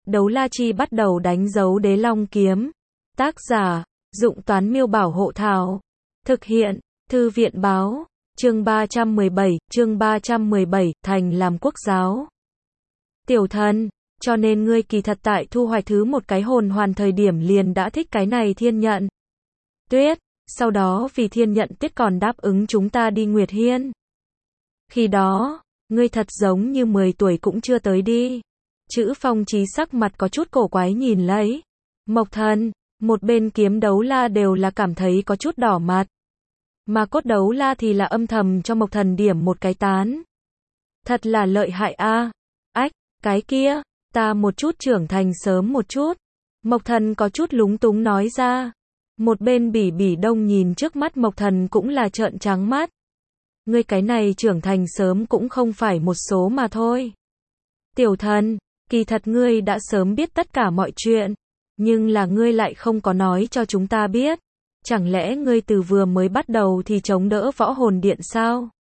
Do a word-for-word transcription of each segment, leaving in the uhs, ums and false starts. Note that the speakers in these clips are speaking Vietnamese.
Đấu la chi bắt đầu đánh dấu đế long kiếm. Tác giả, Dụng Toán Miêu Bảo Hộ Thảo. Thực hiện, Thư viện Báo. Chương ba trăm mười bảy, chương ba trăm mười bảy, thành làm quốc giáo. Tiểu thần, cho nên ngươi kỳ thật tại thu hoạch thứ một cái hồn hoàn thời điểm liền đã thích cái này thiên nhận. Tuyết, sau đó vì thiên nhận tuyết còn đáp ứng chúng ta đi Nguyệt Hiên. Khi đó, ngươi thật giống như mười tuổi cũng chưa tới đi. Chữ Phong Chí sắc mặt có chút cổ quái nhìn lấy. Mộc Thần, một bên kiếm đấu la đều là cảm thấy có chút đỏ mặt. Mà cốt đấu la thì là âm thầm cho Mộc Thần điểm một cái tán. Thật là lợi hại a. À. Ách, cái kia, ta một chút trưởng thành sớm một chút. Mộc Thần có chút lúng túng nói ra. Một bên Bỉ Bỉ Đông nhìn trước mắt Mộc Thần cũng là trợn trắng mắt. Ngươi cái này trưởng thành sớm cũng không phải một số mà thôi. Tiểu thần, kỳ thật ngươi đã sớm biết tất cả mọi chuyện, nhưng là ngươi lại không có nói cho chúng ta biết. Chẳng lẽ ngươi từ vừa mới bắt đầu thì chống đỡ võ hồn điện sao?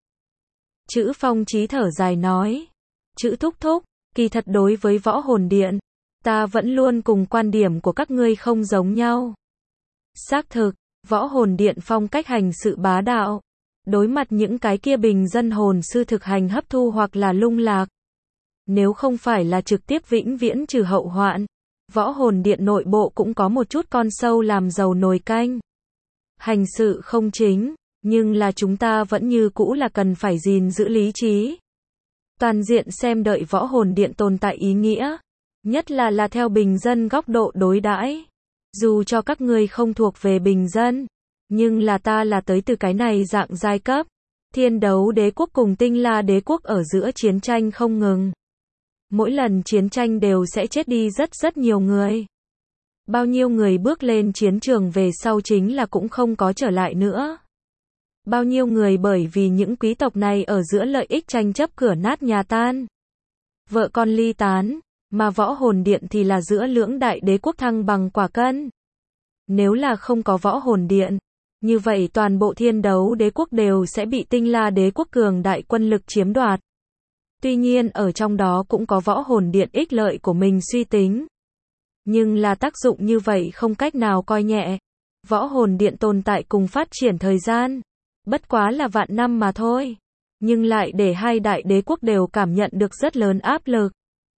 Chữ Phong Chí thở dài nói. Chữ Thúc Thúc, kỳ thật đối với võ hồn điện, ta vẫn luôn cùng quan điểm của các ngươi không giống nhau. Xác thực, võ hồn điện phong cách hành sự bá đạo. Đối mặt những cái kia bình dân hồn sư thực hành hấp thu hoặc là lung lạc. Nếu không phải là trực tiếp vĩnh viễn trừ hậu hoạn, võ hồn điện nội bộ cũng có một chút con sâu làm dầu nồi canh. Hành sự không chính, nhưng là chúng ta vẫn như cũ là cần phải gìn giữ lý trí. Toàn diện xem đợi võ hồn điện tồn tại ý nghĩa, nhất là là theo bình dân góc độ đối đãi. Dù cho các ngươi không thuộc về bình dân, nhưng là ta là tới từ cái này dạng giai cấp. Thiên Đấu Đế quốc cùng Tinh La Đế quốc ở giữa chiến tranh không ngừng. Mỗi lần chiến tranh đều sẽ chết đi rất rất nhiều người. Bao nhiêu người bước lên chiến trường về sau chính là cũng không có trở lại nữa. Bao nhiêu người bởi vì những quý tộc này ở giữa lợi ích tranh chấp cửa nát nhà tan. Vợ con ly tán, mà võ hồn điện thì là giữa lưỡng đại đế quốc thăng bằng quả cân. Nếu là không có võ hồn điện, như vậy toàn bộ Thiên Đấu Đế quốc đều sẽ bị Tinh La Đế quốc cường đại quân lực chiếm đoạt. Tuy nhiên ở trong đó cũng có võ hồn điện ích lợi của mình suy tính. Nhưng là tác dụng như vậy không cách nào coi nhẹ. Võ hồn điện tồn tại cùng phát triển thời gian, bất quá là vạn năm mà thôi. Nhưng lại để hai đại đế quốc đều cảm nhận được rất lớn áp lực.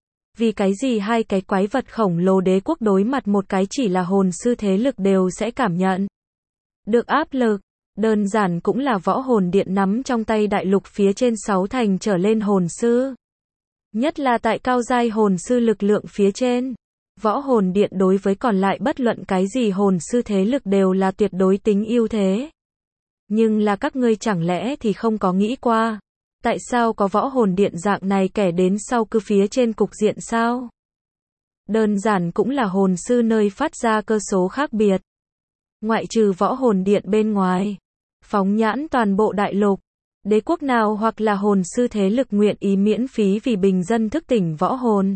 Vì cái gì hai cái quái vật khổng lồ đế quốc đối mặt một cái chỉ là hồn sư thế lực đều sẽ cảm nhận được áp lực. Đơn giản cũng là võ hồn điện nắm trong tay đại lục phía trên sáu thành trở lên hồn sư. Nhất là tại cao giai hồn sư lực lượng phía trên. Võ hồn điện đối với còn lại bất luận cái gì hồn sư thế lực đều là tuyệt đối tính ưu thế. Nhưng là các ngươi chẳng lẽ thì không có nghĩ qua, tại sao có võ hồn điện dạng này kẻ đến sau cứ phía trên cục diện sao? Đơn giản cũng là hồn sư nơi phát ra cơ số khác biệt. Ngoại trừ võ hồn điện bên ngoài, phóng nhãn toàn bộ đại lục, đế quốc nào hoặc là hồn sư thế lực nguyện ý miễn phí vì bình dân thức tỉnh võ hồn.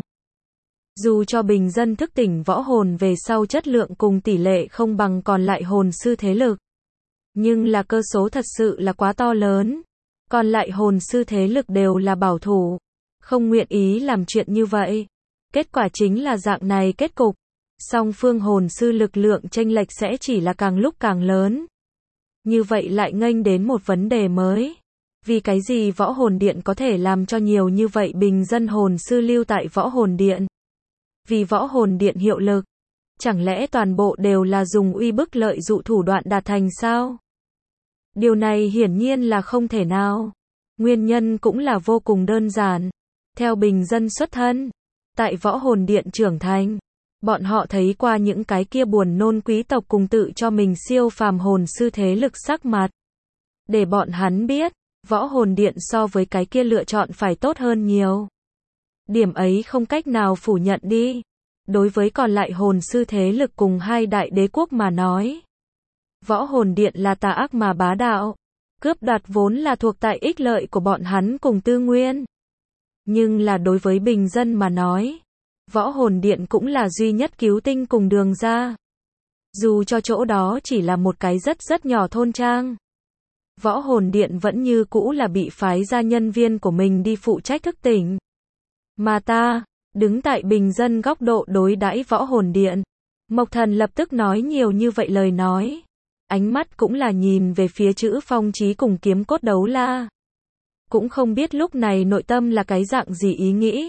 Dù cho bình dân thức tỉnh võ hồn về sau chất lượng cùng tỷ lệ không bằng còn lại hồn sư thế lực. Nhưng là cơ số thật sự là quá to lớn. Còn lại hồn sư thế lực đều là bảo thủ, không nguyện ý làm chuyện như vậy. Kết quả chính là dạng này kết cục. Song phương hồn sư lực lượng chênh lệch sẽ chỉ là càng lúc càng lớn. Như vậy lại nghênh đến một vấn đề mới. Vì cái gì võ hồn điện có thể làm cho nhiều như vậy bình dân hồn sư lưu tại võ hồn điện? Vì võ hồn điện hiệu lực. Chẳng lẽ toàn bộ đều là dùng uy bức lợi dụ thủ đoạn đạt thành sao? Điều này hiển nhiên là không thể nào. Nguyên nhân cũng là vô cùng đơn giản. Theo bình dân xuất thân, tại võ hồn điện trưởng thành, bọn họ thấy qua những cái kia buồn nôn quý tộc cùng tự cho mình siêu phàm hồn sư thế lực sắc mặt. Để bọn hắn biết, võ hồn điện so với cái kia lựa chọn phải tốt hơn nhiều. Điểm ấy không cách nào phủ nhận đi. Đối với còn lại hồn sư thế lực cùng hai đại đế quốc mà nói, võ hồn điện là tà ác mà bá đạo, cướp đoạt vốn là thuộc tại ích lợi của bọn hắn cùng tư nguyên. Nhưng là đối với bình dân mà nói, võ hồn điện cũng là duy nhất cứu tinh cùng đường ra. Dù cho chỗ đó chỉ là một cái rất rất nhỏ thôn trang, võ hồn điện vẫn như cũ là bị phái ra nhân viên của mình đi phụ trách thức tỉnh. Mà ta, Đứng tại bình dân góc độ đối đãi Võ Hồn Điện, Mộc Thần lập tức nói nhiều như vậy lời nói. Ánh mắt cũng là nhìn về phía Trữ Phong Chí cùng Kiếm Cốt Đấu La. Cũng không biết lúc này nội tâm là cái dạng gì ý nghĩ.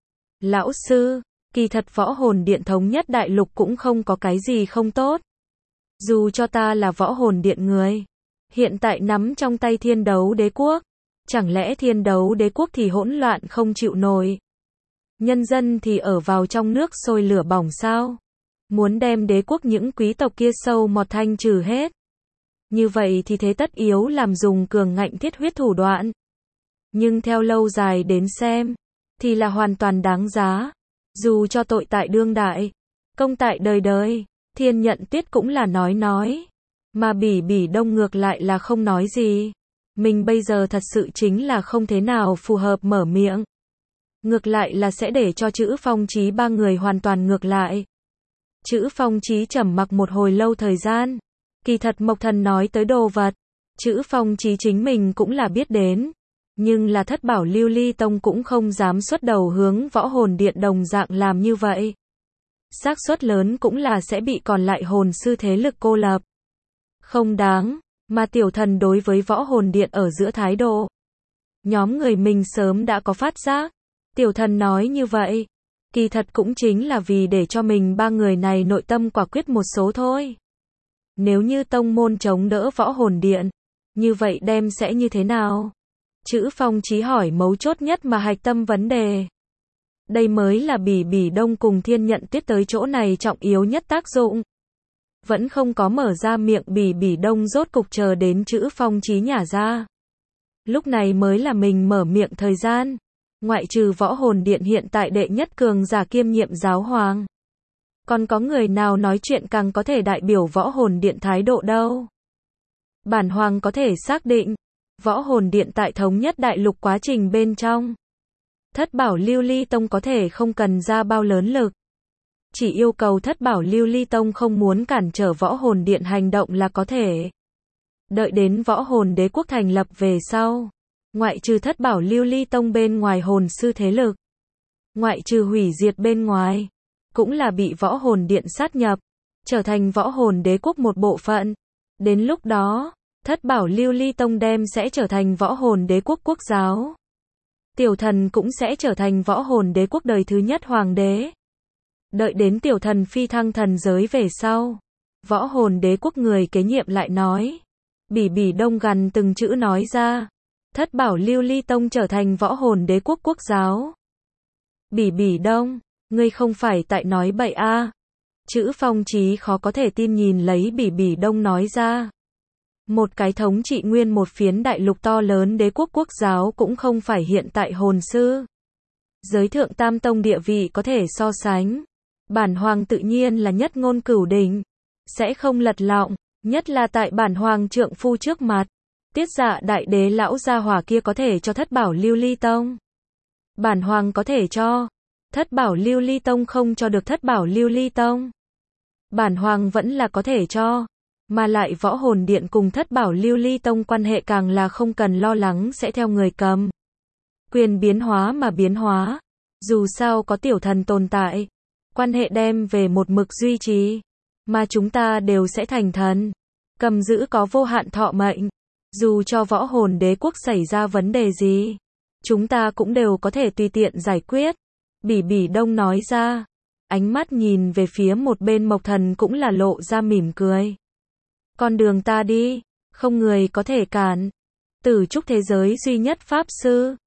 Lão sư, kỳ thật Võ Hồn Điện thống nhất đại lục cũng không có cái gì không tốt. Dù cho ta là Võ Hồn Điện người, hiện tại nắm trong tay Thiên Đấu Đế Quốc, chẳng lẽ Thiên Đấu Đế Quốc thì hỗn loạn không chịu nổi? Nhân dân thì ở vào trong nước sôi lửa bỏng sao? Muốn đem đế quốc những quý tộc kia sâu mọt thanh trừ hết. Như vậy thì thế tất yếu làm dùng cường ngạnh thiết huyết thủ đoạn. Nhưng theo lâu dài đến xem, thì là hoàn toàn đáng giá. Dù cho tội tại đương đại, công tại đời đời, Thiên Nhận Tuyết cũng là nói nói. Mà Bỉ Bỉ Đông ngược lại là không nói gì. Mình bây giờ thật sự chính là không thế nào phù hợp mở miệng. Ngược lại là sẽ để cho Trữ Phong Chí ba người hoàn toàn ngược lại. Trữ Phong Chí trầm mặc một hồi lâu thời gian. Kỳ thật Mộc Thần nói tới đồ vật, Trữ Phong Chí chính mình cũng là biết đến. Nhưng là Thất Bảo Lưu Ly Tông cũng không dám xuất đầu hướng Võ Hồn Điện đồng dạng làm như vậy. Xác suất lớn cũng là sẽ bị còn lại hồn sư thế lực cô lập. Không đáng, mà tiểu thần đối với Võ Hồn Điện ở giữa thái độ. Nhóm người mình sớm đã có phát giác. Tiểu thần nói như vậy, kỳ thật cũng chính là vì để cho mình ba người này nội tâm quả quyết một số thôi. Nếu như tông môn chống đỡ Võ Hồn Điện, như vậy đem sẽ như thế nào? Trữ Phong Chí hỏi mấu chốt nhất mà hạch tâm vấn đề. Đây mới là Bỉ Bỉ Đông cùng Thiên Nhận Tuyết tới chỗ này trọng yếu nhất tác dụng. Vẫn không có mở ra miệng Bỉ Bỉ Đông rốt cục chờ đến Trữ Phong Chí nhả ra. Lúc này mới là mình mở miệng thời gian. Ngoại trừ Võ Hồn Điện hiện tại đệ nhất cường giả kiêm nhiệm giáo hoàng. Còn có người nào nói chuyện càng có thể đại biểu Võ Hồn Điện thái độ đâu. Bản hoàng có thể xác định, Võ Hồn Điện tại thống nhất đại lục quá trình bên trong. Thất Bảo Lưu Ly Tông có thể không cần ra bao lớn lực. Chỉ yêu cầu Thất Bảo Lưu Ly Tông không muốn cản trở Võ Hồn Điện hành động là có thể. Đợi đến Võ Hồn Đế Quốc thành lập về sau. Ngoại trừ Thất Bảo Lưu Ly Tông bên ngoài hồn sư thế lực. Ngoại trừ hủy diệt bên ngoài. Cũng là bị Võ Hồn Điện sát nhập. Trở thành Võ Hồn Đế Quốc một bộ phận. Đến lúc đó, Thất Bảo Lưu Ly Tông đem sẽ trở thành Võ Hồn Đế Quốc quốc giáo. Tiểu thần cũng sẽ trở thành Võ Hồn Đế Quốc đời thứ nhất hoàng đế. Đợi đến tiểu thần phi thăng thần giới về sau. Võ Hồn Đế Quốc người kế nhiệm lại nói. Bỉ Bỉ Đông gần từng chữ nói ra. Thất Bảo Lưu Ly Tông trở thành Võ Hồn Đế Quốc quốc giáo. Bỉ Bỉ Đông, ngươi không phải tại nói bậy a? À. Trữ Phong Chí khó có thể tin nhìn lấy Bỉ Bỉ Đông nói ra. Một cái thống trị nguyên một phiến đại lục to lớn đế quốc quốc giáo cũng không phải hiện tại hồn sư. Giới thượng tam tông địa vị có thể so sánh. Bản hoàng tự nhiên là nhất ngôn cửu đỉnh. Sẽ không lật lọng, nhất là tại bản hoàng trượng phu trước mặt. Tiết Dạ đại đế lão gia hỏa kia có thể cho Thất Bảo Lưu Ly Tông. Bản hoàng có thể cho. Thất Bảo Lưu Ly Tông không cho được Thất Bảo Lưu Ly Tông. Bản hoàng vẫn là có thể cho. Mà lại Võ Hồn Điện cùng Thất Bảo Lưu Ly Tông quan hệ càng là không cần lo lắng sẽ theo người cầm. Quyền biến hóa mà biến hóa. Dù sao có tiểu thần tồn tại. Quan hệ đem về một mực duy trì. Mà chúng ta đều sẽ thành thần. Cầm giữ có vô hạn thọ mệnh. Dù cho Võ Hồn Đế Quốc xảy ra vấn đề gì, chúng ta cũng đều có thể tùy tiện giải quyết. Bỉ Bỉ Đông nói ra. Ánh mắt nhìn về phía một bên Mộc Thần cũng là lộ ra mỉm cười. Con đường ta đi, không người có thể cản. Tử trúc thế giới duy nhất pháp sư,